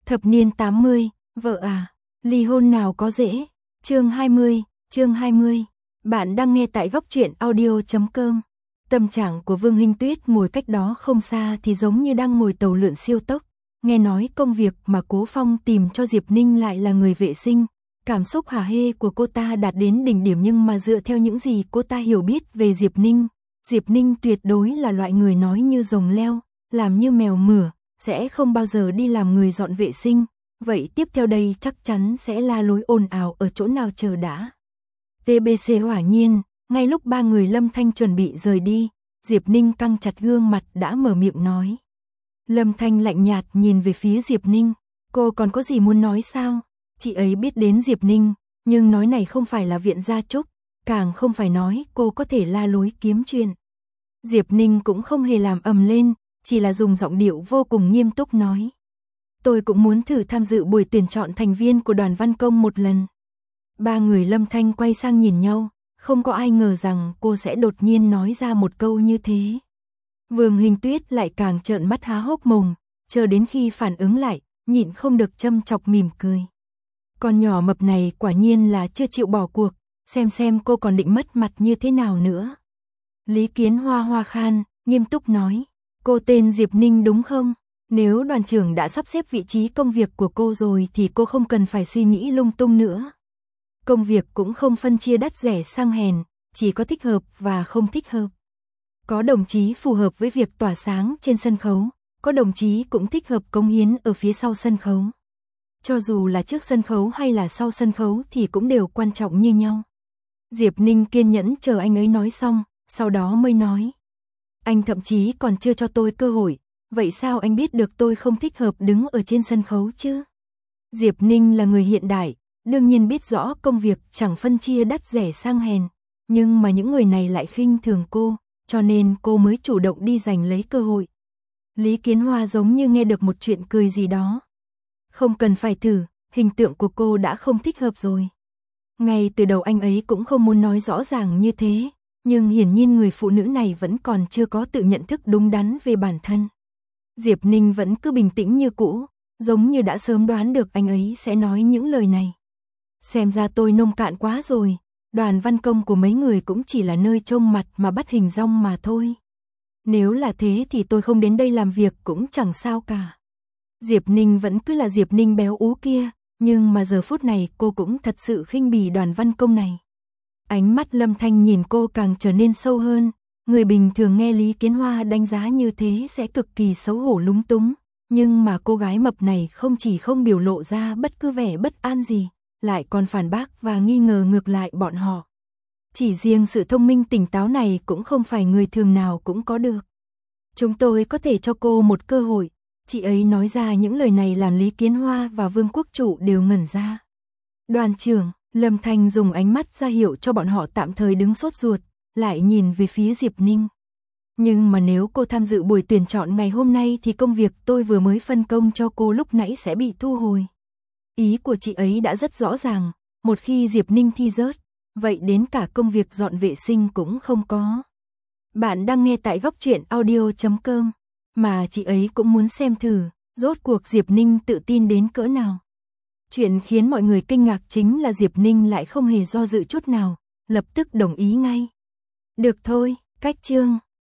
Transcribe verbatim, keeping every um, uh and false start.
Thập niên tám mươi, vợ à, ly hôn nào có dễ. Chương hai mươi, chương hai mươi. Bạn đang nghe tại góc truyện audio chấm com. Tâm trạng của Vương Hinh Tuyết ngồi cách đó không xa thì giống như đang ngồi tàu lượn siêu tốc. Nghe nói công việc mà Cố Phong tìm cho Diệp Ninh lại là người vệ sinh. Cảm xúc hả hê của cô ta đạt đến đỉnh điểm, nhưng mà dựa theo những gì cô ta hiểu biết về Diệp Ninh, Diệp Ninh tuyệt đối là loại người nói như rồng leo, làm như mèo mửa, sẽ không bao giờ đi làm người dọn vệ sinh. Vậy tiếp theo đây chắc chắn sẽ la lối ồn ào ở chỗ nào chờ đã. tê bê xê hỏa nhiên, ngay lúc ba người Lâm Thanh chuẩn bị rời đi, Diệp Ninh căng chặt gương mặt đã mở miệng nói. Lâm Thanh lạnh nhạt nhìn về phía Diệp Ninh, cô còn có gì muốn nói sao? Chị ấy biết đến Diệp Ninh, nhưng nói này không phải là viện gia chúc, càng không phải nói cô có thể la lối kiếm chuyện. Diệp Ninh cũng không hề làm ầm lên, chỉ là dùng giọng điệu vô cùng nghiêm túc nói. Tôi cũng muốn thử tham dự buổi tuyển chọn thành viên của đoàn văn công một lần. Ba người Lâm Thanh quay sang nhìn nhau, không có ai ngờ rằng cô sẽ đột nhiên nói ra một câu như thế. Vương Hinh Tuyết lại càng trợn mắt há hốc mồm, chờ đến khi phản ứng lại, nhịn không được châm chọc mỉm cười. Con nhỏ mập này quả nhiên là chưa chịu bỏ cuộc, xem xem cô còn định mất mặt như thế nào nữa. Lý Kiến Hoa hoa khan, nghiêm túc nói, cô tên Diệp Ninh đúng không? Nếu đoàn trưởng đã sắp xếp vị trí công việc của cô rồi thì cô không cần phải suy nghĩ lung tung nữa. Công việc cũng không phân chia đắt rẻ sang hèn, chỉ có thích hợp và không thích hợp. Có đồng chí phù hợp với việc tỏa sáng trên sân khấu, có đồng chí cũng thích hợp cống hiến ở phía sau sân khấu. Cho dù là trước sân khấu hay là sau sân khấu thì cũng đều quan trọng như nhau. Diệp Ninh kiên nhẫn chờ anh ấy nói xong, sau đó mới nói. Anh thậm chí còn chưa cho tôi cơ hội, vậy sao anh biết được tôi không thích hợp đứng ở trên sân khấu chứ? Diệp Ninh là người hiện đại, đương nhiên biết rõ công việc chẳng phân chia đắt rẻ sang hèn, nhưng mà những người này lại khinh thường cô, cho nên cô mới chủ động đi giành lấy cơ hội. Lý Kiến Hoa giống như nghe được một chuyện cười gì đó. Không cần phải thử, hình tượng của cô đã không thích hợp rồi. Ngay từ đầu anh ấy cũng không muốn nói rõ ràng như thế, nhưng hiển nhiên người phụ nữ này vẫn còn chưa có tự nhận thức đúng đắn về bản thân. Diệp Ninh vẫn cứ bình tĩnh như cũ, giống như đã sớm đoán được anh ấy sẽ nói những lời này. Xem ra tôi nông cạn quá rồi, đoàn văn công của mấy người cũng chỉ là nơi trông mặt mà bắt hình dong mà thôi. Nếu là thế thì tôi không đến đây làm việc cũng chẳng sao cả. Diệp Ninh vẫn cứ là Diệp Ninh béo ú kia, nhưng mà giờ phút này cô cũng thật sự khinh bỉ đoàn văn công này. Ánh mắt Lâm Thanh nhìn cô càng trở nên sâu hơn, người bình thường nghe Lý Kiến Hoa đánh giá như thế sẽ cực kỳ xấu hổ lúng túng, nhưng mà cô gái mập này không chỉ không biểu lộ ra bất cứ vẻ bất an gì, lại còn phản bác và nghi ngờ ngược lại bọn họ. Chỉ riêng sự thông minh tỉnh táo này cũng không phải người thường nào cũng có được. Chúng tôi có thể cho cô một cơ hội. Chị ấy nói ra những lời này làm Lý Kiến Hoa và Vương Quốc Trụ đều ngẩn ra. Đoàn trưởng, Lâm Thanh dùng ánh mắt ra hiệu cho bọn họ tạm thời đứng sốt ruột, lại nhìn về phía Diệp Ninh. Nhưng mà nếu cô tham dự buổi tuyển chọn ngày hôm nay thì công việc tôi vừa mới phân công cho cô lúc nãy sẽ bị thu hồi. Ý của chị ấy đã rất rõ ràng, một khi Diệp Ninh thi rớt, vậy đến cả công việc dọn vệ sinh cũng không có. Bạn đang nghe tại góc truyện audio chấm com, mà chị ấy cũng muốn xem thử, rốt cuộc Diệp Ninh tự tin đến cỡ nào. Chuyện khiến mọi người kinh ngạc chính là Diệp Ninh lại không hề do dự chút nào, lập tức đồng ý ngay. Được thôi, cách chương.